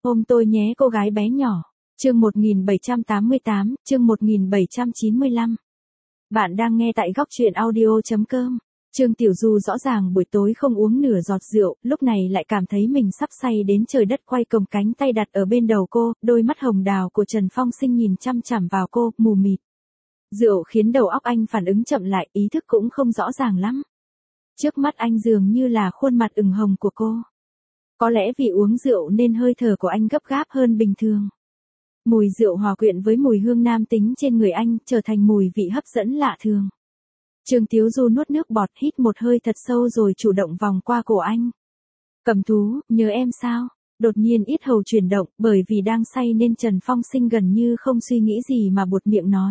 Ôm tôi nhé cô gái bé nhỏ. Chương 1788, chương 1795. Bạn đang nghe tại góc truyện audio.com. Trương Tiểu Du rõ ràng buổi tối không uống nửa giọt rượu, lúc này lại cảm thấy mình sắp say đến trời đất quay cồng, cánh tay đặt ở bên đầu cô, đôi mắt hồng đào của Trần Phong Sinh nhìn chăm chằm vào cô, mù mịt. Rượu khiến đầu óc anh phản ứng chậm lại, ý thức cũng không rõ ràng lắm. Trước mắt anh dường như là khuôn mặt ửng hồng của cô. Có lẽ vì uống rượu nên hơi thở của anh gấp gáp hơn bình thường. Mùi rượu hòa quyện với mùi hương nam tính trên người anh, trở thành mùi vị hấp dẫn lạ thường. Trương Tiểu Du nuốt nước bọt, hít một hơi thật sâu rồi chủ động vòng qua cổ anh. Cầm Thú, nhớ em sao? Đột nhiên yết hầu chuyển động, bởi vì đang say nên Trần Phong Sinh gần như không suy nghĩ gì mà buột miệng nói.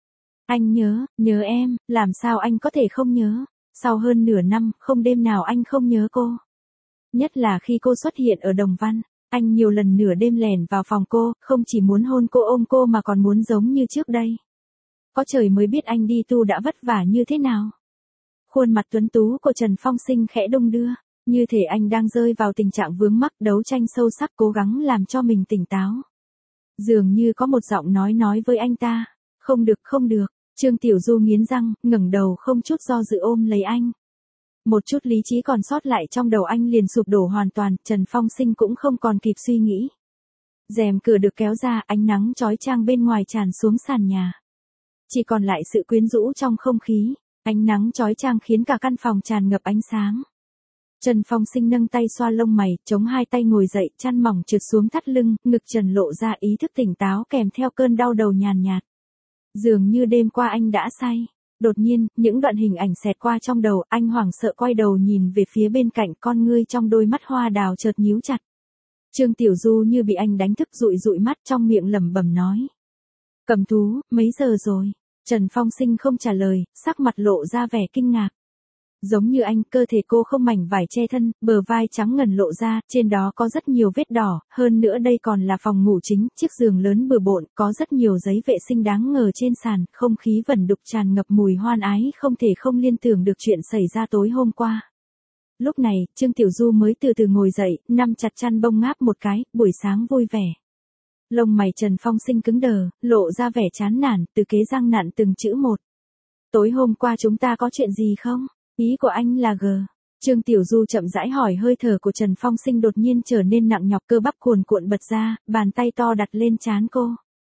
Anh nhớ em, làm sao anh có thể không nhớ? Sau hơn nửa năm, không đêm nào anh không nhớ cô. Nhất là khi cô xuất hiện ở Đồng Văn, anh nhiều lần nửa đêm lẻn vào phòng cô, không chỉ muốn hôn cô ôm cô mà còn muốn giống như trước đây. Có trời mới biết anh đi tu đã vất vả như thế nào. Khuôn mặt tuấn tú của Trần Phong Sinh khẽ đung đưa, như thể anh đang rơi vào tình trạng vướng mắc đấu tranh sâu sắc cố gắng làm cho mình tỉnh táo. Dường như có một giọng nói với anh ta, không được, Trương Tiểu Du nghiến răng, ngẩng đầu không chút do dự ôm lấy anh. Một chút lý trí còn sót lại trong đầu anh liền sụp đổ hoàn toàn, Trần Phong Sinh cũng không còn kịp suy nghĩ. Rèm cửa được kéo ra, ánh nắng chói chang bên ngoài tràn xuống sàn nhà. Chỉ còn lại sự quyến rũ trong không khí, ánh nắng chói chang khiến cả căn phòng tràn ngập ánh sáng. Trần Phong Sinh nâng tay xoa lông mày, chống hai tay ngồi dậy, chăn mỏng trượt xuống thắt lưng, ngực trần lộ ra ý thức tỉnh táo kèm theo cơn đau đầu nhàn nhạt. Dường như đêm qua anh đã say. Đột nhiên, những đoạn hình ảnh xẹt qua trong đầu, anh hoảng sợ quay đầu nhìn về phía bên cạnh, con ngươi trong đôi mắt hoa đào chợt nhíu chặt. Trương Tiểu Du như bị anh đánh thức dụi mắt trong miệng lẩm bẩm nói. Cầm Thú, mấy giờ rồi? Trần Phong Sinh không trả lời, sắc mặt lộ ra vẻ kinh ngạc. Giống như anh, cơ thể cô không mảnh vải che thân, bờ vai trắng ngần lộ ra, trên đó có rất nhiều vết đỏ, hơn nữa đây còn là phòng ngủ chính, chiếc giường lớn bừa bộn, có rất nhiều giấy vệ sinh đáng ngờ trên sàn, không khí vẩn đục tràn ngập mùi hoan ái, không thể không liên tưởng được chuyện xảy ra tối hôm qua. Lúc này, Trương Tiểu Du mới từ từ ngồi dậy, nắm chặt chăn bông ngáp một cái, buổi sáng vui vẻ. Lông mày Trần Phong Sinh cứng đờ, lộ ra vẻ chán nản, từ kế răng nặn từng chữ một. Tối hôm qua chúng ta có chuyện gì không? Ý của anh là g. Trương Tiểu Du chậm rãi hỏi, hơi thở của Trần Phong Sinh đột nhiên trở nên nặng nhọc, cơ bắp cuồn cuộn bật ra, bàn tay to đặt lên trán cô.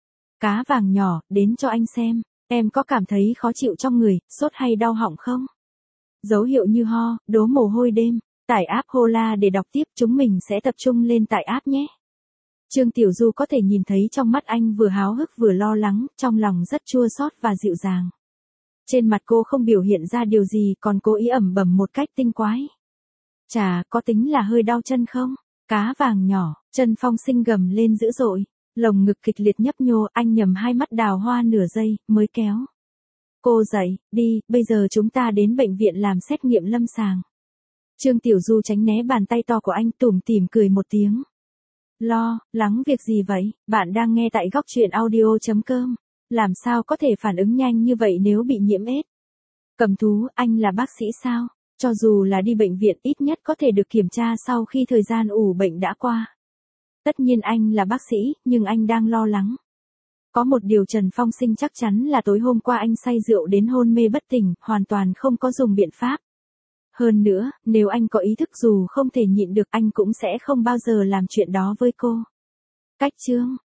Cá vàng nhỏ, đến cho anh xem, em có cảm thấy khó chịu trong người, sốt hay đau họng không? Dấu hiệu như ho, đổ mồ hôi đêm, tải app Hola để đọc tiếp, chúng mình sẽ tập trung lên tải app nhé. Trương Tiểu Du có thể nhìn thấy trong mắt anh vừa háo hức vừa lo lắng, trong lòng rất chua xót và dịu dàng. Trên mặt cô không biểu hiện ra điều gì, còn cố ý ẩm bẩm một cách tinh quái. Chà, có tính là hơi đau chân không? Cá vàng nhỏ, Trần Phong Sinh gầm lên dữ dội, lồng ngực kịch liệt nhấp nhô, anh nhầm hai mắt đào hoa nửa giây, mới kéo cô dậy, đi, bây giờ chúng ta đến bệnh viện làm xét nghiệm lâm sàng. Trương Tiểu Du tránh né bàn tay to của anh, tủm tỉm cười một tiếng. Lo lắng việc gì vậy? Bạn đang nghe tại góc truyện audio.com. Làm sao có thể phản ứng nhanh như vậy nếu bị nhiễm AIDS? Cầm Thú, anh là bác sĩ sao? Cho dù là đi bệnh viện ít nhất có thể được kiểm tra sau khi thời gian ủ bệnh đã qua. Tất nhiên anh là bác sĩ, nhưng anh đang lo lắng. Có một điều Trần Phong Sinh chắc chắn là tối hôm qua anh say rượu đến hôn mê bất tỉnh, hoàn toàn không có dùng biện pháp. Hơn nữa, nếu anh có ý thức dù không thể nhịn được anh cũng sẽ không bao giờ làm chuyện đó với cô. Cách chương